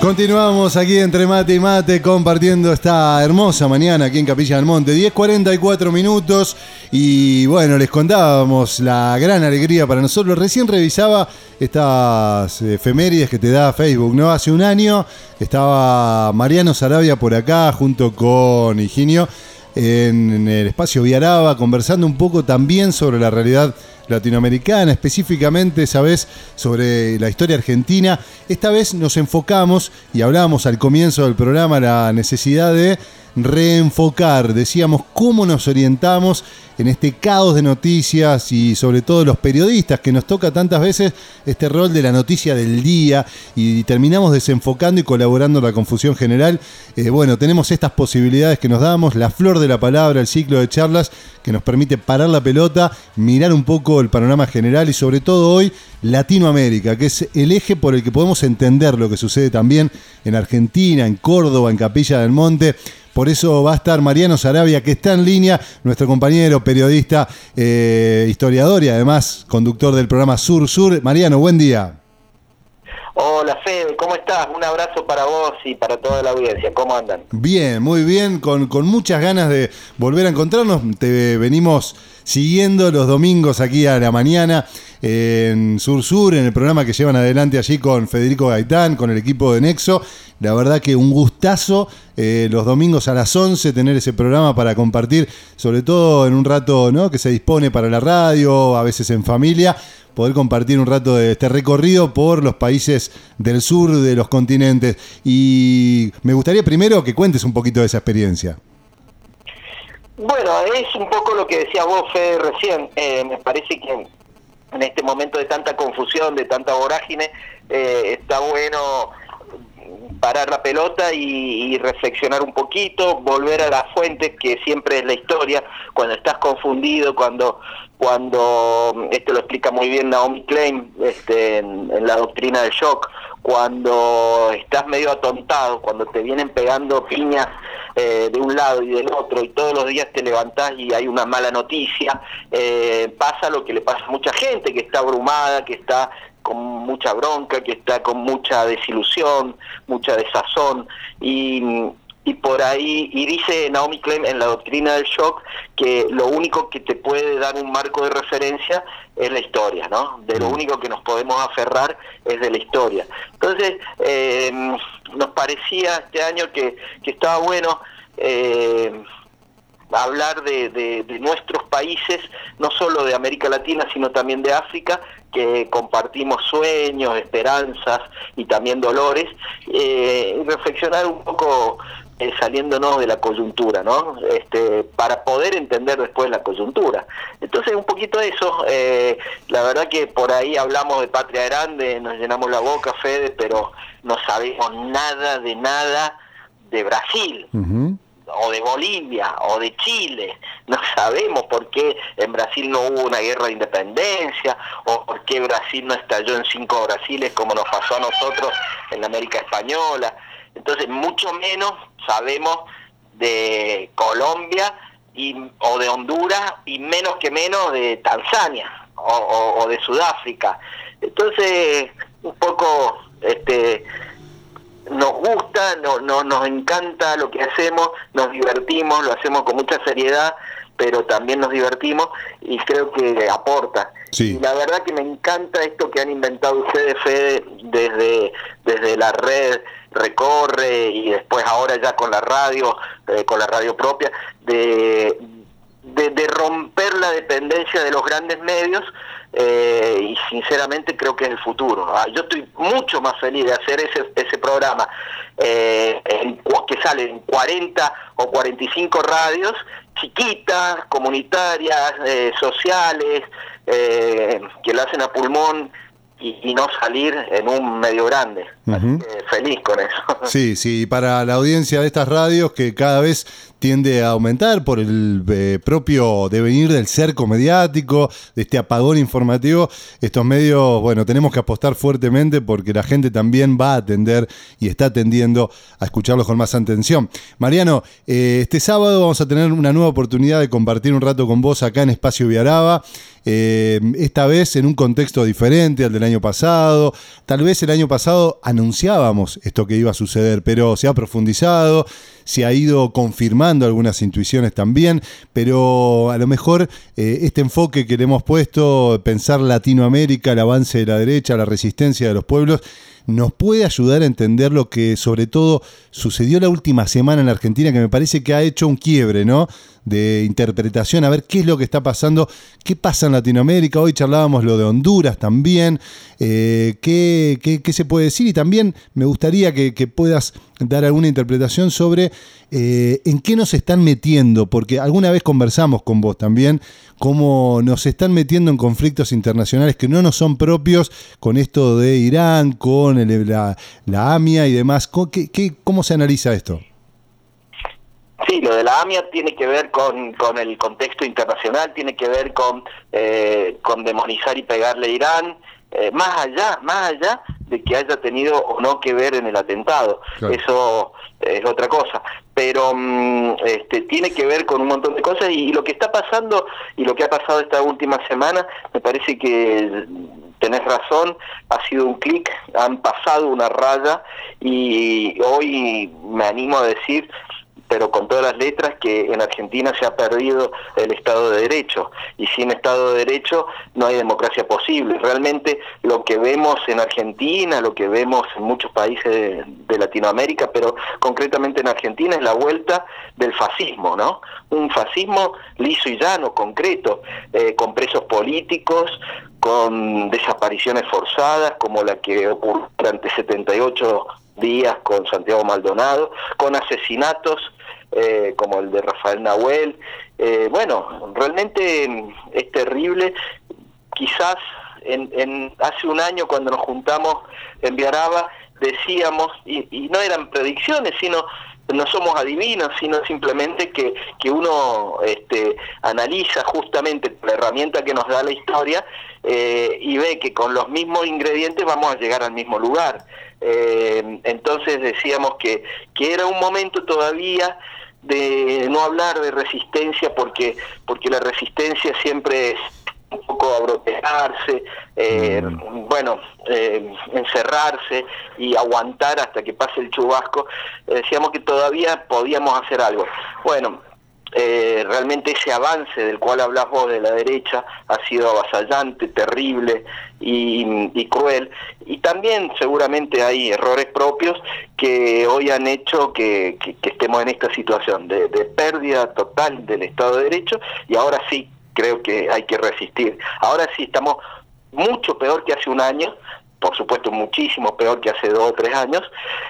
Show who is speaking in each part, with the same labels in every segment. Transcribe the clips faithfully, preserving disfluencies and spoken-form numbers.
Speaker 1: Continuamos aquí entre mate y mate compartiendo esta hermosa mañana aquí en Capilla del Monte. diez cuarenta y cuatro minutos y bueno, les contábamos la gran alegría para nosotros. Recién revisaba estas efemérides que te da Facebook, ¿no? Hace un año estaba Mariano Sarabia por acá junto con Higinio en el espacio Viaraba conversando un poco también sobre la realidad latinoamericana, específicamente esa vez sobre la historia argentina. Esta vez nos enfocamos y hablábamos al comienzo del programa la necesidad de reenfocar, decíamos cómo nos orientamos en este caos de noticias y sobre todo los periodistas que nos toca tantas veces este rol de la noticia del día y terminamos desenfocando y colaborando en la confusión general. Eh, bueno, tenemos estas posibilidades que nos damos, la flor de la palabra, el ciclo de charlas que nos permite parar la pelota, mirar un poco el panorama general y sobre todo hoy Latinoamérica, que es el eje por el que podemos entender lo que sucede también en Argentina, en Córdoba, en Capilla del Monte. Por eso va a estar Mariano Sarabia, que está en línea, nuestro compañero, periodista, eh, historiador y además conductor del programa Sur Sur. Mariano, buen día.
Speaker 2: Hola Fede, ¿cómo estás? Un abrazo para vos y para toda la audiencia, ¿cómo andan?
Speaker 1: Bien, muy bien, con, con muchas ganas de volver a encontrarnos. Te venimos siguiendo los domingos aquí a la mañana en Sur Sur, en el programa que llevan adelante allí con Federico Gaitán, con el equipo de Nexo. La verdad que un gustazo eh, los domingos a las once tener ese programa para compartir, sobre todo en un rato, ¿no?, que se dispone para la radio, a veces en familia, poder compartir un rato de este recorrido por los países del sur de los continentes. Y me gustaría primero que cuentes un poquito de esa experiencia.
Speaker 2: Bueno, es un poco lo que decías vos, Fede, recién. Eh, me parece que en este momento de tanta confusión, de tanta vorágine, eh, está bueno parar la pelota y, y reflexionar un poquito, volver a las fuentes, que siempre es la historia. Cuando estás confundido, cuando cuando esto lo explica muy bien Naomi Klein este, en, en la doctrina del shock, cuando estás medio atontado, cuando te vienen pegando piñas eh, de un lado y del otro y todos los días te levantás y hay una mala noticia, eh, pasa lo que le pasa a mucha gente que está abrumada, que está con mucha bronca, que está con mucha desilusión, mucha desazón, y, y por ahí, y dice Naomi Klein en la doctrina del shock que lo único que te puede dar un marco de referencia es la historia, ¿no? De lo único que nos podemos aferrar es de la historia. Entonces, eh, nos parecía este año que, que estaba bueno eh, hablar de, de, de nuestros países, no solo de América Latina, sino también de África, que compartimos sueños, esperanzas y también dolores, eh, y reflexionar un poco eh, saliéndonos de la coyuntura, ¿no? Este, para poder entender después la coyuntura. Entonces, un poquito eso, eh, la verdad que por ahí hablamos de Patria Grande, nos llenamos la boca, Fede, pero no sabemos nada de nada de Brasil. Uh-huh. O de Bolivia, o de Chile. No sabemos por qué en Brasil no hubo una guerra de independencia, o por qué Brasil no estalló en cinco Brasiles como nos pasó a nosotros en la América Española. Entonces, mucho menos sabemos de Colombia y, o de Honduras, y menos que menos de Tanzania, o, o, o de Sudáfrica. Entonces, un poco... este nos gusta, no, no, nos encanta lo que hacemos, nos divertimos, lo hacemos con mucha seriedad, pero también nos divertimos y creo que aporta. Sí. Y la verdad que me encanta esto que han inventado ustedes, Fede, desde, desde la red Recorre y después ahora ya con la radio, eh, con la radio propia, de, de, de romper la dependencia de los grandes medios. Eh, y sinceramente creo que es el futuro. Ah, yo estoy mucho más feliz de hacer ese ese programa eh, en, que sale en cuarenta o cuarenta y cinco radios chiquitas, comunitarias, eh, sociales, eh, que lo hacen a pulmón y, y no salir en un medio grande. Uh-huh. Así que feliz con eso.
Speaker 1: Sí, sí, para la audiencia de estas radios que cada vez tiende a aumentar por el eh, propio devenir del cerco mediático, de este apagón informativo, estos medios, bueno, tenemos que apostar fuertemente porque la gente también va a atender y está atendiendo a escucharlos con más atención. Mariano, eh, este sábado vamos a tener una nueva oportunidad de compartir un rato con vos acá en Espacio Viaraba, eh, esta vez en un contexto diferente al del año pasado. Tal vez el año pasado anunciábamos esto que iba a suceder, pero se ha profundizado, se ha ido confirmando algunas intuiciones también, pero a lo mejor eh, este enfoque que le hemos puesto, pensar Latinoamérica, el avance de la derecha, la resistencia de los pueblos, nos puede ayudar a entender lo que sobre todo sucedió la última semana en la Argentina, que me parece que ha hecho un quiebre, ¿no?, de interpretación, a ver qué es lo que está pasando, qué pasa en Latinoamérica. Hoy charlábamos lo de Honduras también, eh, qué, qué, qué se puede decir, y también me gustaría que, que puedas dar alguna interpretación sobre eh, en qué nos están metiendo, porque alguna vez conversamos con vos también, cómo nos están metiendo en conflictos internacionales que no nos son propios, con esto de Irán, con el, la, la AMIA y demás. ¿Qué, qué, ¿Cómo se analiza esto?
Speaker 2: Sí, lo de la AMIA tiene que ver con, con el contexto internacional, tiene que ver con, eh, con demonizar y pegarle a Irán, eh, más allá, más allá de que haya tenido o no que ver en el atentado. Claro. Eso es otra cosa, pero um, este, tiene que ver con un montón de cosas, y, y lo que está pasando y lo que ha pasado esta última semana, me parece que tenés razón, ha sido un clic, han pasado una raya, y hoy me animo a decir, pero con todas las letras, que en Argentina se ha perdido el Estado de Derecho, y sin Estado de Derecho no hay democracia posible. Realmente lo que vemos en Argentina, lo que vemos en muchos países de, de Latinoamérica, pero concretamente en Argentina, es la vuelta del fascismo, ¿no? Un fascismo liso y llano, concreto, eh, con presos políticos, con desapariciones forzadas, como la que ocurrió durante setenta y ocho días con Santiago Maldonado, con asesinatos eh, como el de Rafael Nahuel. Eh, bueno, realmente es terrible. Quizás en, en hace un año, cuando nos juntamos en Viaraba, decíamos, y, y no eran predicciones, sino no somos adivinos, sino simplemente que, que uno este, analiza justamente la herramienta que nos da la historia, eh, y ve que con los mismos ingredientes vamos a llegar al mismo lugar. Eh, entonces decíamos que, que era un momento todavía de no hablar de resistencia, porque, porque la resistencia siempre es un poco abrotearse, eh, mm. bueno, eh, encerrarse y aguantar hasta que pase el chubasco. Eh, decíamos que todavía podíamos hacer algo. Bueno, eh, realmente ese avance del cual hablas vos de la derecha ha sido avasallante, terrible y, y cruel, y también seguramente hay errores propios que hoy han hecho que, que, que estemos en esta situación de, de pérdida total del Estado de Derecho, y ahora sí creo que hay que resistir. Ahora sí estamos mucho peor que hace un año, por supuesto muchísimo peor que hace dos o tres años,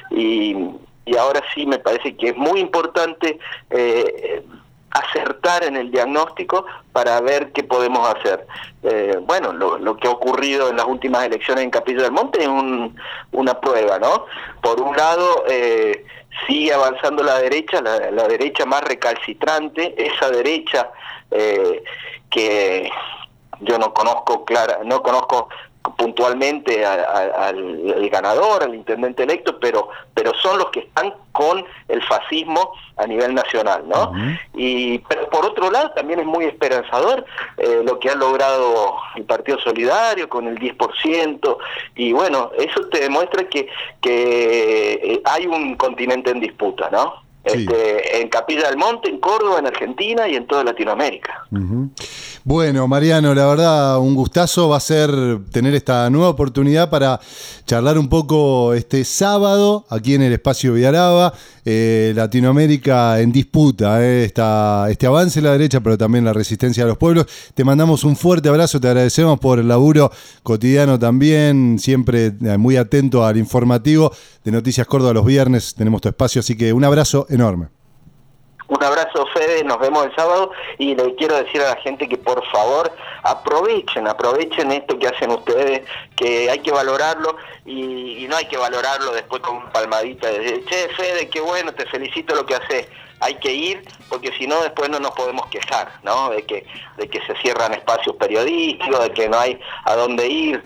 Speaker 2: y, y ahora sí me parece que es muy importante eh, acertar en el diagnóstico para ver qué podemos hacer. Eh, bueno, lo, lo que ha ocurrido en las últimas elecciones en Capilla del Monte es un, una prueba, ¿no? Por un lado, eh, sigue avanzando la derecha, la, la derecha más recalcitrante, esa derecha eh, que yo no conozco clara, no conozco puntualmente a, a, al, al ganador, al intendente electo, pero pero son los que están con el fascismo a nivel nacional, ¿no? Uh-huh. Y pero por otro lado también es muy esperanzador eh, lo que ha logrado el Partido Solidario con el diez por ciento, y bueno, eso te demuestra que, que eh, hay un continente en disputa, ¿no? Sí. Este, en Capilla del Monte, en Córdoba, en Argentina y en toda Latinoamérica.
Speaker 1: Uh-huh. Bueno, Mariano, la verdad, un gustazo va a ser tener esta nueva oportunidad para charlar un poco este sábado aquí en el Espacio Viaraba, eh, Latinoamérica en disputa, eh, esta, este avance de la derecha, pero también la resistencia de los pueblos. Te mandamos un fuerte abrazo, te agradecemos por el laburo cotidiano también, siempre muy atento al informativo de Noticias Córdoba los viernes, tenemos tu espacio, así que un abrazo enorme.
Speaker 2: Un abrazo, Fede, nos vemos el sábado, y le quiero decir a la gente que por favor aprovechen, aprovechen esto que hacen ustedes, que hay que valorarlo, y, y no hay que valorarlo después con una palmadita de che, Fede, qué bueno, te felicito lo que haces. Hay que ir, porque si no después no nos podemos quejar, ¿no? De que de que se cierran espacios periodísticos, de que no hay a dónde ir.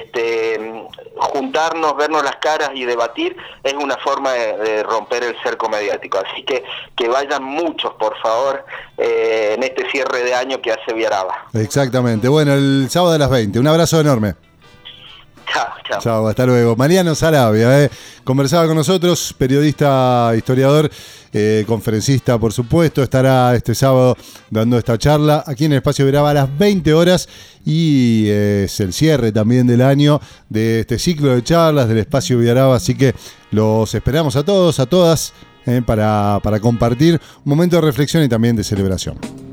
Speaker 2: Este, juntarnos, vernos las caras y debatir es una forma de, de romper el cerco mediático. Así que que vayan muchos, por favor, eh, en este cierre de año que hace Viaraba.
Speaker 1: Exactamente. Bueno, el sábado a las veinte. Un abrazo enorme.
Speaker 2: Chao, chao.
Speaker 1: Chao, hasta luego. Mariano Sarabia, eh, conversaba con nosotros, periodista, historiador, eh, conferencista, por supuesto. Estará este sábado dando esta charla aquí en el Espacio Ubiaraba a las veinte horas y eh, es el cierre también del año de este ciclo de charlas del Espacio Ubiaraba. Así que los esperamos a todos, a todas, eh, para, para compartir un momento de reflexión y también de celebración.